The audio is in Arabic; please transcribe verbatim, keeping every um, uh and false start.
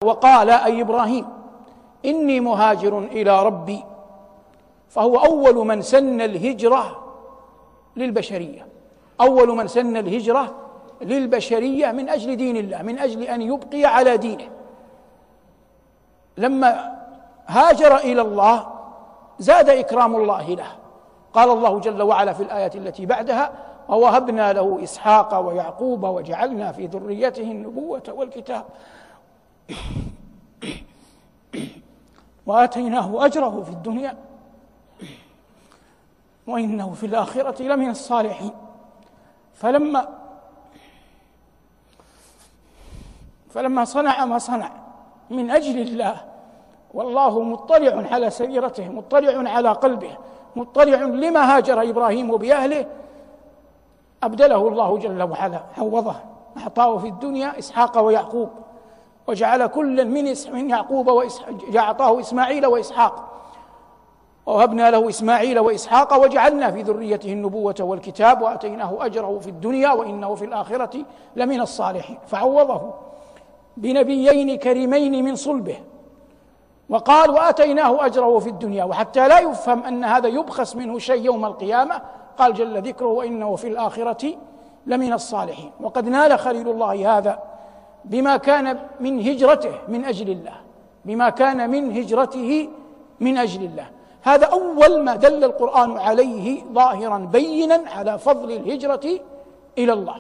وقال أي إبراهيم إني مهاجر إلى ربي، فهو أول من سن الهجرة للبشرية، أول من سن الهجرة للبشرية من أجل دين الله، من أجل أن يبقي على دينه. لما هاجر إلى الله زاد إكرام الله له، قال الله جل وعلا في الآية التي بعدها: ووهبنا له إسحاق ويعقوب وجعلنا في ذريته النبوة والكتاب وآتيناه أجره في الدنيا وإنه في الآخرة لمن الصالحين. فلما فلما صنع ما صنع من أجل الله، والله مطلع على سريرته، مطلع على قلبه، مطلع لما هاجر إبراهيم بأهله، أبدله الله جل وعلا، عوضه، أعطاه في الدنيا إسحاق ويعقوب، وجعل كل من من يعقوب وإسحاق، أعطاه إسماعيل وإسحاق، ووهبنا له إسماعيل وإسحاق وجعلنا في ذريته النبوة والكتاب وآتيناه أجره في الدنيا وإنه في الآخرة لمن الصالحين. فعوضه بنبيين كريمين من صلبه، وقال: وآتيناه أجره في الدنيا. وحتى لا يفهم أن هذا يبخس منه شيء يوم القيامة، قال جل ذكره: وإنه في الآخرة لمن الصالحين. وقد نال خليل الله هذا بما كان من هجرته من أجل الله، بما كان من هجرته من أجل الله. هذا أول ما دل القرآن عليه ظاهرا بينا على فضل الهجرة إلى الله.